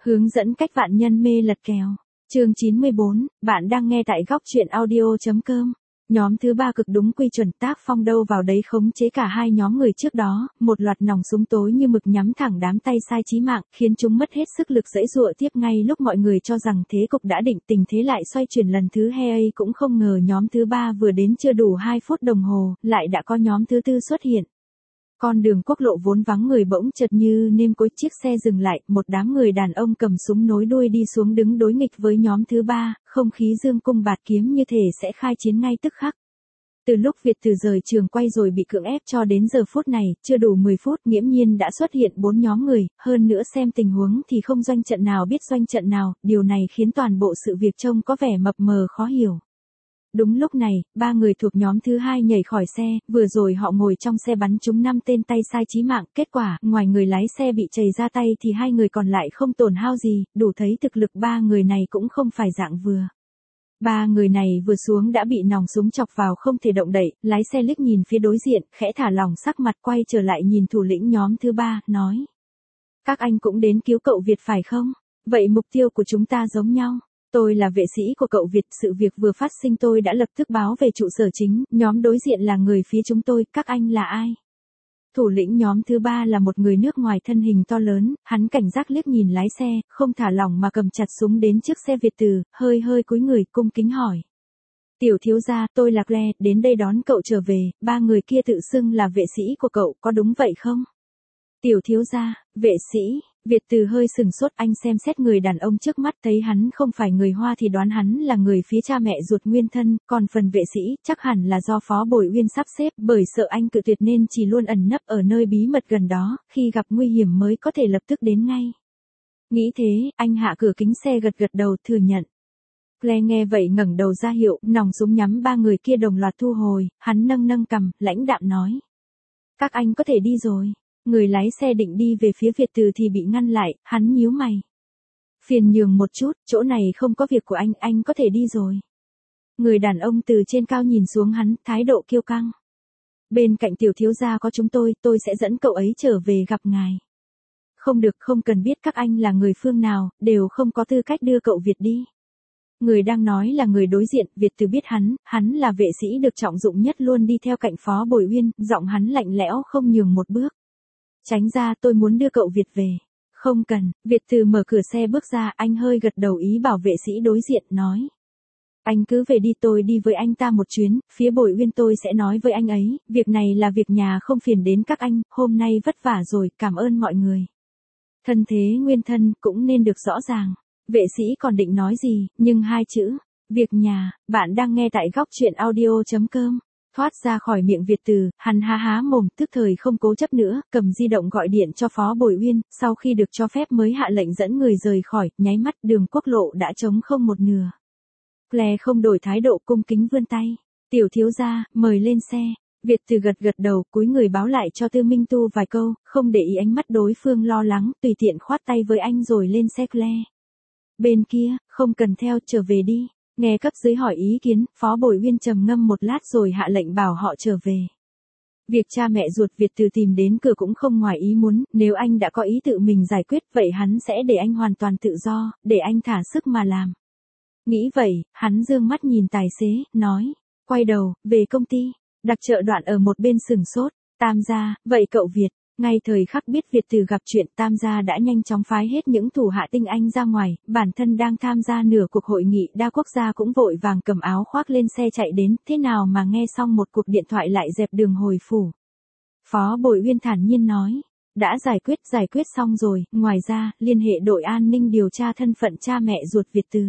Hướng dẫn cách vạn nhân mê lật kèo. Chương 94, bạn đang nghe tại góc truyện audio.com. Nhóm thứ 3 cực đúng quy chuẩn, tác phong đâu vào đấy khống chế cả hai nhóm người trước đó, một loạt nòng súng tối như mực nhắm thẳng đám tay sai chí mạng, khiến chúng mất hết sức lực giãy giụa tiếp. Ngay lúc mọi người cho rằng thế cục đã định, tình thế lại xoay chuyển lần thứ hai. Cũng không ngờ nhóm thứ 3 vừa đến chưa đủ 2 phút đồng hồ, lại đã có nhóm thứ 4 xuất hiện. Con đường quốc lộ vốn vắng người bỗng chợt như nêm cối, chiếc xe dừng lại, một đám người đàn ông cầm súng nối đuôi đi xuống đứng đối nghịch với nhóm thứ 3, không khí dương cung bạt kiếm như thể sẽ khai chiến ngay tức khắc. Từ lúc Việt từ rời trường quay rồi bị cưỡng ép cho đến giờ phút này, chưa đủ 10 phút, nghiễm nhiên đã xuất hiện 4 nhóm người, hơn nữa xem tình huống thì không doanh trận nào biết doanh trận nào, điều này khiến toàn bộ sự việc trông có vẻ mập mờ khó hiểu. Đúng lúc này, 3 người thuộc nhóm thứ 2 nhảy khỏi xe, vừa rồi họ ngồi trong xe bắn trúng 5 tên tay sai chí mạng, kết quả, ngoài người lái xe bị chày ra tay thì 2 người còn lại không tổn hao gì, đủ thấy thực lực 3 người này cũng không phải dạng vừa. 3 người này vừa xuống đã bị nòng súng chọc vào không thể động đậy, lái xe liếc nhìn phía đối diện, khẽ thả lỏng sắc mặt quay trở lại nhìn thủ lĩnh nhóm thứ 3, nói. Các anh cũng đến cứu cậu Việt phải không? Vậy mục tiêu của chúng ta giống nhau. Tôi là vệ sĩ của cậu Việt, sự việc vừa phát sinh tôi đã lập tức báo về trụ sở chính, nhóm đối diện là người phía chúng tôi, các anh là ai? Thủ lĩnh nhóm thứ 3 là một người nước ngoài thân hình to lớn, hắn cảnh giác liếc nhìn lái xe, không thả lỏng mà cầm chặt súng đến trước xe Việt từ, hơi cúi người cung kính hỏi. Tiểu thiếu gia, tôi là Claire, đến đây đón cậu trở về, 3 người kia tự xưng là vệ sĩ của cậu, có đúng vậy không? Tiểu thiếu gia, vệ sĩ. Việt từ hơi sừng sốt, anh xem xét người đàn ông trước mắt, thấy hắn không phải người Hoa thì đoán hắn là người phía cha mẹ ruột nguyên thân, còn phần vệ sĩ chắc hẳn là do Phó Bồi Uyên sắp xếp, bởi sợ anh cự tuyệt nên chỉ luôn ẩn nấp ở nơi bí mật gần đó, khi gặp nguy hiểm mới có thể lập tức đến ngay. Nghĩ thế, anh hạ cửa kính xe gật đầu thừa nhận. Claire nghe vậy ngẩng đầu ra hiệu, nòng súng nhắm 3 người kia đồng loạt thu hồi, hắn nâng cằm, lãnh đạm nói. Các anh có thể đi rồi. Người lái xe định đi về phía Việt từ thì bị ngăn lại, hắn nhíu mày. Phiền nhường một chút, chỗ này không có việc của anh có thể đi rồi. Người đàn ông từ trên cao nhìn xuống hắn, thái độ kiêu căng. Bên cạnh tiểu thiếu gia có chúng tôi sẽ dẫn cậu ấy trở về gặp ngài. Không được, không cần biết các anh là người phương nào, đều không có tư cách đưa cậu Việt đi. Người đang nói là người đối diện, Việt từ biết hắn là vệ sĩ được trọng dụng nhất luôn đi theo cạnh Phó Bồi Uyên, giọng hắn lạnh lẽo không nhường một bước. Tránh ra, tôi muốn đưa cậu Việt về. Không cần, Việt từ mở cửa xe bước ra, anh hơi gật đầu ý bảo vệ sĩ đối diện, nói. Anh cứ về đi, tôi đi với anh ta một chuyến, phía Bồi Uyên tôi sẽ nói với anh ấy, việc này là việc nhà không phiền đến các anh, hôm nay vất vả rồi, cảm ơn mọi người. Thân thế nguyên thân cũng nên được rõ ràng. Vệ sĩ còn định nói gì, nhưng 2 chữ, việc nhà, bạn đang nghe tại góc truyện audio.com. Thoát ra khỏi miệng Việt từ, hắn há mồm, tức thời không cố chấp nữa, cầm di động gọi điện cho Phó Bồi Uyên, sau khi được cho phép mới hạ lệnh dẫn người rời khỏi, nháy mắt đường quốc lộ đã trống không một nửa. Claire không đổi thái độ, cung kính vươn tay. Tiểu thiếu gia, mời lên xe. Việt từ gật đầu, cúi người báo lại cho Tư Minh Tu vài câu, không để ý ánh mắt đối phương lo lắng, tùy tiện khoát tay với anh rồi lên xe Claire. Bên kia, không cần theo, trở về đi. Nghe cấp dưới hỏi ý kiến, Phó Bồi Uyên trầm ngâm một lát rồi hạ lệnh bảo họ trở về. Việc cha mẹ ruột Việt từ tìm đến cửa cũng không ngoài ý muốn, nếu anh đã có ý tự mình giải quyết vậy hắn sẽ để anh hoàn toàn tự do, để anh thả sức mà làm. Nghĩ vậy, hắn dương mắt nhìn tài xế, nói, quay đầu, về công ty. Đặc trợ Đoạn ở một bên sừng sốt, Tam gia, vậy cậu Việt. Ngay thời khắc biết Việt từ gặp chuyện, Tam gia đã nhanh chóng phái hết những thủ hạ tinh anh ra ngoài, bản thân đang tham gia nửa cuộc hội nghị đa quốc gia cũng vội vàng cầm áo khoác lên xe chạy đến, thế nào mà nghe xong một cuộc điện thoại lại dẹp đường hồi phủ. Phó Bồi Uyên thản nhiên nói, đã giải quyết xong rồi, ngoài ra, liên hệ đội an ninh điều tra thân phận cha mẹ ruột Việt từ.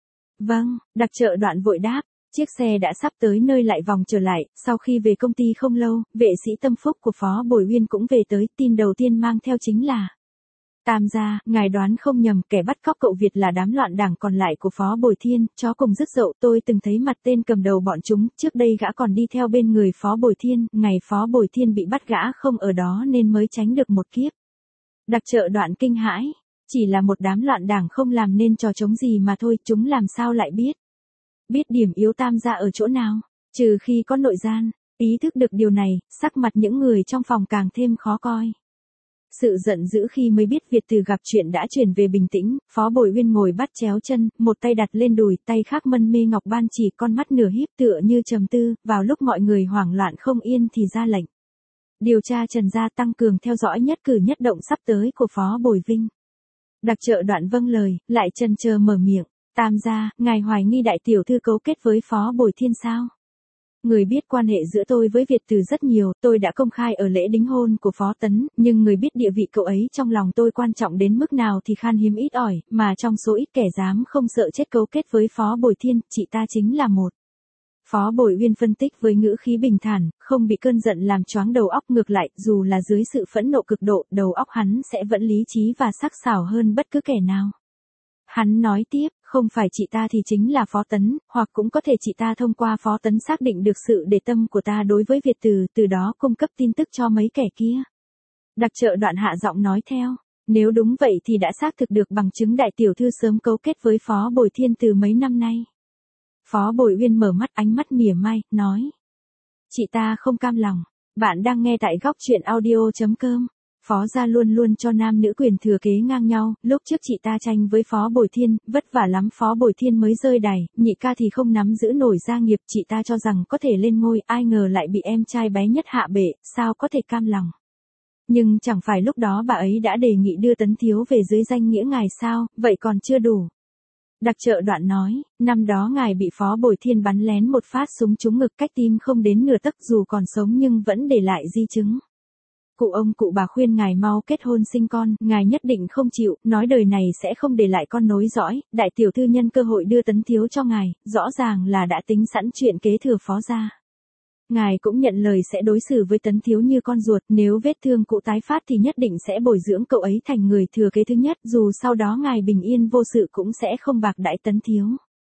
Vâng, đặc trợ Đoạn vội đáp. Chiếc xe đã sắp tới nơi lại vòng trở lại, sau khi về công ty không lâu, vệ sĩ tâm phúc của Phó Bồi Uyên cũng về tới, tin đầu tiên mang theo chính là. Tam gia, ngài đoán không nhầm, kẻ bắt cóc cậu Việt là đám loạn đảng còn lại của Phó Bồi Thiên, chó cùng rứt dậu, tôi từng thấy mặt tên cầm đầu bọn chúng, trước đây gã còn đi theo bên người Phó Bồi Thiên, ngày Phó Bồi Thiên bị bắt gã không ở đó nên mới tránh được một kiếp. Đặc trợ Đoạn kinh hãi, chỉ là một đám loạn đảng không làm nên trò chống gì mà thôi, chúng làm sao lại biết. Biết điểm yếu Tam gia ở chỗ nào, trừ khi có nội gian. Ý thức được điều này, sắc mặt những người trong phòng càng thêm khó coi. Sự giận dữ khi mới biết Việt Từ gặp chuyện đã chuyển về bình tĩnh, Phó Bồi Uyên ngồi bắt chéo chân, một tay đặt lên đùi, tay khác mân mê ngọc ban chỉ, con mắt nửa híp tựa như trầm tư, vào lúc mọi người hoảng loạn không yên thì ra lệnh. Điều tra Trần gia, tăng cường theo dõi nhất cử nhất động sắp tới của Phó Bồi Vinh. Đặc trợ Đoạn vâng lời, lại chần chờ mở miệng. Tam gia, ngài hoài nghi đại tiểu thư cấu kết với Phó Bồi Thiên sao? Người biết quan hệ giữa tôi với Việt Từ rất nhiều, tôi đã công khai ở lễ đính hôn của Phó Tấn, nhưng người biết địa vị cậu ấy trong lòng tôi quan trọng đến mức nào thì khan hiếm ít ỏi, mà trong số ít kẻ dám không sợ chết cấu kết với Phó Bồi Thiên, chị ta chính là một. Phó Bồi Uyên phân tích với ngữ khí bình thản, không bị cơn giận làm choáng đầu óc, ngược lại, dù là dưới sự phẫn nộ cực độ, đầu óc hắn sẽ vẫn lý trí và sắc sảo hơn bất cứ kẻ nào. Hắn nói tiếp, không phải chị ta thì chính là Phó Tấn, hoặc cũng có thể chị ta thông qua Phó Tấn xác định được sự để tâm của ta đối với Việt Từ, từ đó cung cấp tin tức cho mấy kẻ kia. Đặc trợ Đoạn hạ giọng nói theo, nếu đúng vậy thì đã xác thực được bằng chứng đại tiểu thư sớm cấu kết với Phó Bồi Thiên từ mấy năm nay. Phó Bồi Uyên mở mắt, ánh mắt mỉa mai, nói. Chị ta không cam lòng. Bạn đang nghe tại góc truyện audio.com. Phó gia luôn luôn cho nam nữ quyền thừa kế ngang nhau, lúc trước chị ta tranh với Phó Bồi Thiên, vất vả lắm Phó Bồi Thiên mới rơi đài, nhị ca thì không nắm giữ nổi gia nghiệp, chị ta cho rằng có thể lên ngôi, ai ngờ lại bị em trai bé nhất hạ bệ, sao có thể cam lòng. Nhưng chẳng phải lúc đó bà ấy đã đề nghị đưa Tấn thiếu về dưới danh nghĩa ngài sao, vậy còn chưa đủ. Đặc trợ Đoạn nói, năm đó ngài bị Phó Bồi Thiên bắn lén một phát súng trúng ngực cách tim không đến nửa tấc, dù còn sống nhưng vẫn để lại di chứng. Cụ ông cụ bà khuyên ngài mau kết hôn sinh con, ngài nhất định không chịu, nói đời này sẽ không để lại con nối dõi, đại tiểu thư nhân cơ hội đưa Tấn thiếu cho ngài, rõ ràng là đã tính sẵn chuyện kế thừa Phó gia. Ngài cũng nhận lời sẽ đối xử với Tấn thiếu như con ruột, nếu vết thương cụ tái phát thì nhất định sẽ bồi dưỡng cậu ấy thành người thừa kế thứ nhất, dù sau đó ngài bình yên vô sự cũng sẽ không bạc đãi Tấn thiếu.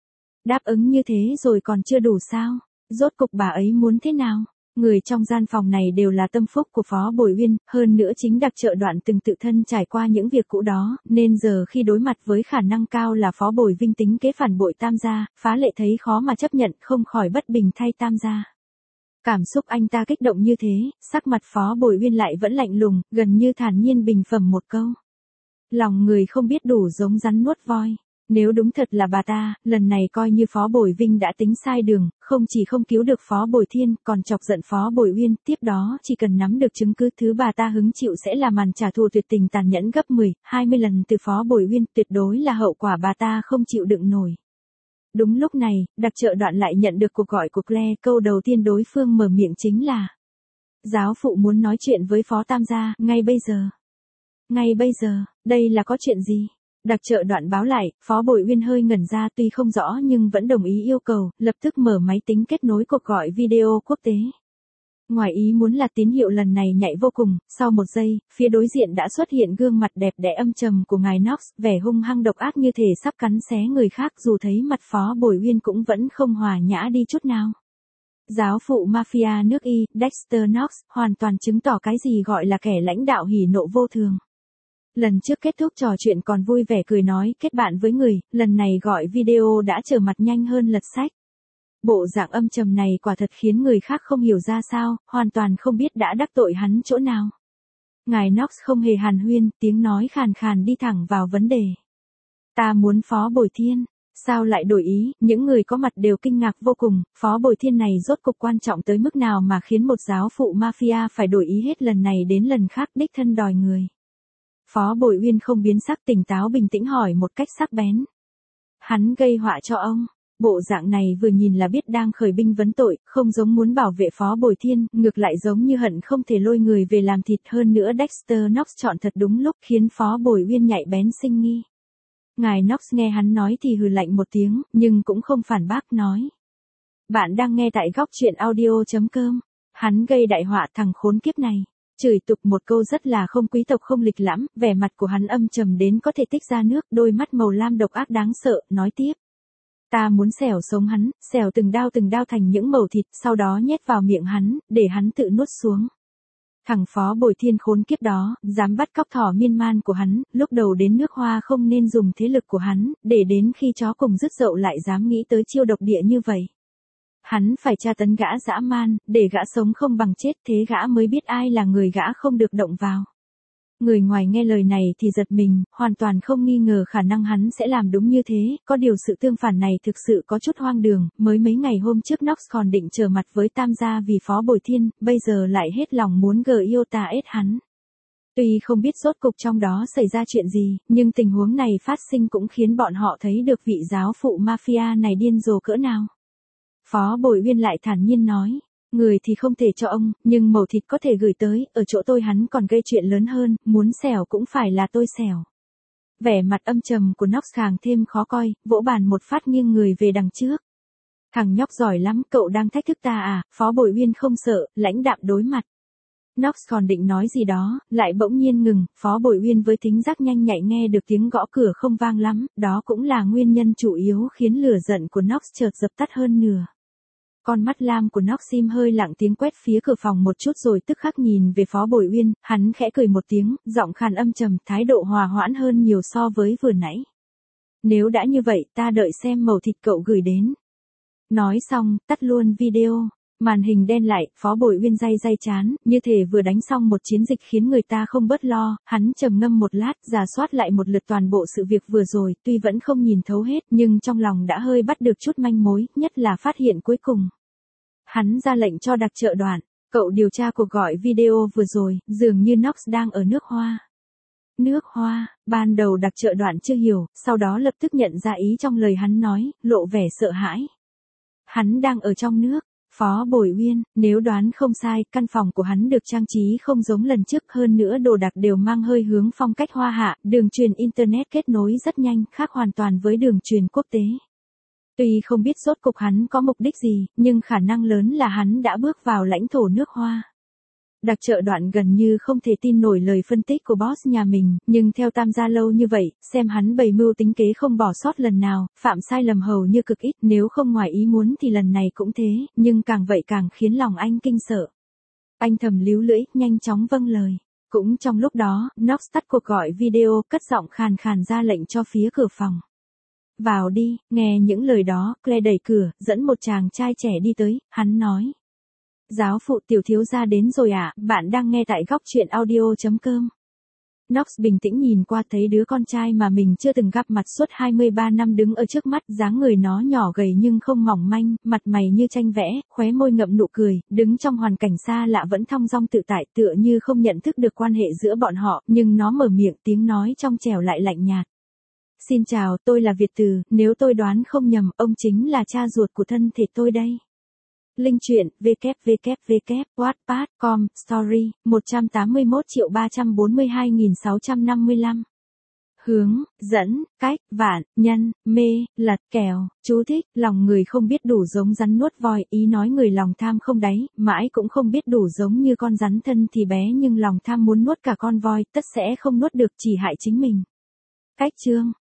Đáp ứng như thế rồi còn chưa đủ sao? Rốt cục bà ấy muốn thế nào? Người trong gian phòng này đều là tâm phúc của Phó Bồi Uyên, hơn nữa chính đặc trợ Đoạn từng tự thân trải qua những việc cũ đó, nên giờ khi đối mặt với khả năng cao là Phó Bồi Vinh tính kế phản bội Tam gia, Phá Lệ thấy khó mà chấp nhận, không khỏi bất bình thay Tam gia. Cảm xúc anh ta kích động như thế, sắc mặt Phó Bồi Uyên lại vẫn lạnh lùng, gần như thản nhiên bình phẩm một câu. Lòng người không biết đủ giống rắn nuốt voi. Nếu đúng thật là bà ta, lần này coi như Phó Bồi Vinh đã tính sai đường, không chỉ không cứu được Phó Bồi Thiên, còn chọc giận Phó Bồi Uyên, tiếp đó chỉ cần nắm được chứng cứ thứ bà ta hứng chịu sẽ là màn trả thù tuyệt tình tàn nhẫn gấp 10, 20 lần từ Phó Bồi Uyên, tuyệt đối là hậu quả bà ta không chịu đựng nổi. Đúng lúc này, đặc trợ Đoạn lại nhận được cuộc gọi của Claire, câu đầu tiên đối phương mở miệng chính là: Giáo phụ muốn nói chuyện với Phó Tam gia, ngay bây giờ. Ngay bây giờ, đây là có chuyện gì? Đặc trợ Đoạn báo lại, Phó Bồi Uyên hơi ngẩn ra, tuy không rõ nhưng vẫn đồng ý yêu cầu, lập tức mở máy tính kết nối cuộc gọi video quốc tế. Ngoài ý muốn là tín hiệu lần này nhạy vô cùng, sau một giây, phía đối diện đã xuất hiện gương mặt đẹp đẽ âm trầm của ngài Knox, vẻ hung hăng độc ác như thể sắp cắn xé người khác, dù thấy mặt Phó Bồi Uyên cũng vẫn không hòa nhã đi chút nào. Giáo phụ mafia nước Y, Dexter Knox, hoàn toàn chứng tỏ cái gì gọi là kẻ lãnh đạo hỉ nộ vô thường. Lần trước kết thúc trò chuyện còn vui vẻ cười nói kết bạn với người, lần này gọi video đã trở mặt nhanh hơn lật sách. Bộ dạng âm trầm này quả thật khiến người khác không hiểu ra sao, hoàn toàn không biết đã đắc tội hắn chỗ nào. Ngài Knox không hề hàn huyên, tiếng nói khàn khàn đi thẳng vào vấn đề. Ta muốn Phó Bồi Thiên. Sao lại đổi ý? Những người có mặt đều kinh ngạc vô cùng, Phó Bồi Thiên này rốt cục quan trọng tới mức nào mà khiến một giáo phụ mafia phải đổi ý hết lần này đến lần khác đích thân đòi người. Phó Bồi Uyên không biến sắc, tỉnh táo bình tĩnh hỏi một cách sắc bén. Hắn gây họa cho ông. Bộ dạng này vừa nhìn là biết đang khởi binh vấn tội, không giống muốn bảo vệ Phó Bồi Thiên, ngược lại giống như hận không thể lôi người về làm thịt. Hơn nữa Dexter Knox chọn thật đúng lúc khiến Phó Bồi Uyên nhạy bén sinh nghi. Ngài Knox nghe hắn nói thì hừ lạnh một tiếng, nhưng cũng không phản bác, nói. Bạn đang nghe tại góc truyện audio.com. Hắn gây đại họa thằng khốn kiếp này. Chửi tục một câu rất là không quý tộc không lịch lãm, vẻ mặt của hắn âm trầm đến có thể tích ra nước, đôi mắt màu lam độc ác đáng sợ, nói tiếp. Ta muốn xẻo sống hắn, xẻo từng đao thành những mẩu thịt, sau đó nhét vào miệng hắn, để hắn tự nuốt xuống. Thằng Phó Bồi Thiên khốn kiếp đó, dám bắt cóc thỏ miên man của hắn, lúc đầu đến nước Hoa không nên dùng thế lực của hắn, để đến khi chó cùng dứt dậu lại dám nghĩ tới chiêu độc địa như vậy. Hắn phải tra tấn gã dã man, để gã sống không bằng chết, thế gã mới biết ai là người gã không được động vào. Người ngoài nghe lời này thì giật mình, hoàn toàn không nghi ngờ khả năng hắn sẽ làm đúng như thế, có điều sự tương phản này thực sự có chút hoang đường, mới mấy ngày hôm trước Nox còn định trở mặt với Tam gia vì Phó Bồi Thiên, bây giờ lại hết lòng muốn Iota ết hắn. Tuy không biết rốt cục trong đó xảy ra chuyện gì, nhưng tình huống này phát sinh cũng khiến bọn họ thấy được vị giáo phụ mafia này điên rồ cỡ nào. Phó Bồi Uyên lại thản nhiên nói. Người thì không thể cho ông, nhưng mẩu thịt có thể gửi tới, ở chỗ tôi hắn còn gây chuyện lớn hơn, muốn xẻo cũng phải là tôi xẻo. Vẻ mặt âm trầm của Nox càng thêm khó coi, vỗ bàn một phát nghiêng người về đằng trước. Thằng nhóc giỏi lắm, cậu đang thách thức ta à? Phó Bồi Uyên không sợ, lãnh đạm đối mặt. Nox còn định nói gì đó, lại bỗng nhiên ngừng, Phó Bồi Uyên với thính giác nhanh nhạy nghe được tiếng gõ cửa không vang lắm, đó cũng là nguyên nhân chủ yếu khiến lửa giận của Nox chợt dập tắt hơn nửa. Con mắt lam của Nox im hơi lặng tiếng quét phía cửa phòng một chút rồi tức khắc nhìn về Phó Bồi Uyên, hắn khẽ cười một tiếng, giọng khàn âm trầm, thái độ hòa hoãn hơn nhiều so với vừa nãy. Nếu đã như vậy, ta đợi xem mẩu thịt cậu gửi đến. Nói xong, tắt luôn video. Màn hình đen lại, Phó Bồi Uyên day chán, như thể vừa đánh xong một chiến dịch khiến người ta không bớt lo, hắn trầm ngâm một lát, rà soát lại một lượt toàn bộ sự việc vừa rồi, tuy vẫn không nhìn thấu hết, nhưng trong lòng đã hơi bắt được chút manh mối, nhất là phát hiện cuối cùng. Hắn ra lệnh cho đặc trợ Đoạn, cậu điều tra cuộc gọi video vừa rồi, dường như Nox đang ở nước Hoa. Nước Hoa, ban đầu đặc trợ Đoạn chưa hiểu, sau đó lập tức nhận ra ý trong lời hắn nói, lộ vẻ sợ hãi. Hắn đang ở trong nước. Phó Bồi Uyên, nếu đoán không sai, căn phòng của hắn được trang trí không giống lần trước, hơn nữa đồ đạc đều mang hơi hướng phong cách Hoa hạ, đường truyền Internet kết nối rất nhanh, khác hoàn toàn với đường truyền quốc tế. Tuy không biết rốt cục hắn có mục đích gì, nhưng khả năng lớn là hắn đã bước vào lãnh thổ nước Hoa. Đặc trợ Đoạn gần như không thể tin nổi lời phân tích của boss nhà mình, nhưng theo Tam gia lâu như vậy, xem hắn bày mưu tính kế không bỏ sót lần nào, phạm sai lầm hầu như cực ít, nếu không ngoài ý muốn thì lần này cũng thế, nhưng càng vậy càng khiến lòng anh kinh sợ. Anh thầm líu lưỡi, nhanh chóng vâng lời. Cũng trong lúc đó, Nox tắt cuộc gọi video, cất giọng khàn khàn ra lệnh cho phía cửa phòng. Vào đi, nghe những lời đó, Claire đẩy cửa, dẫn một chàng trai trẻ đi tới, hắn nói. Giáo phụ tiểu thiếu gia đến rồi ạ, bạn đang nghe tại góc truyện audio.com. Nox bình tĩnh nhìn qua thấy đứa con trai mà mình chưa từng gặp mặt suốt 23 năm đứng ở trước mắt, dáng người nó nhỏ gầy nhưng không mỏng manh, mặt mày như tranh vẽ, khóe môi ngậm nụ cười, đứng trong hoàn cảnh xa lạ vẫn thong dong tự tại, tựa như không nhận thức được quan hệ giữa bọn họ, nhưng nó mở miệng, tiếng nói trong trẻo lại lạnh nhạt. Xin chào, tôi là Việt Từ, nếu tôi đoán không nhầm, ông chính là cha ruột của thân thể tôi đây. Link truyện www.wattpad.com Story 181.342.655. Hướng, dẫn, cách, vạn, nhân, mê, lật, kèo, chú thích, lòng người không biết đủ giống rắn nuốt voi, ý nói người lòng tham không đáy, mãi cũng không biết đủ giống như con rắn thân thì bé nhưng lòng tham muốn nuốt cả con voi, tất sẽ không nuốt được, chỉ hại chính mình. Cách chương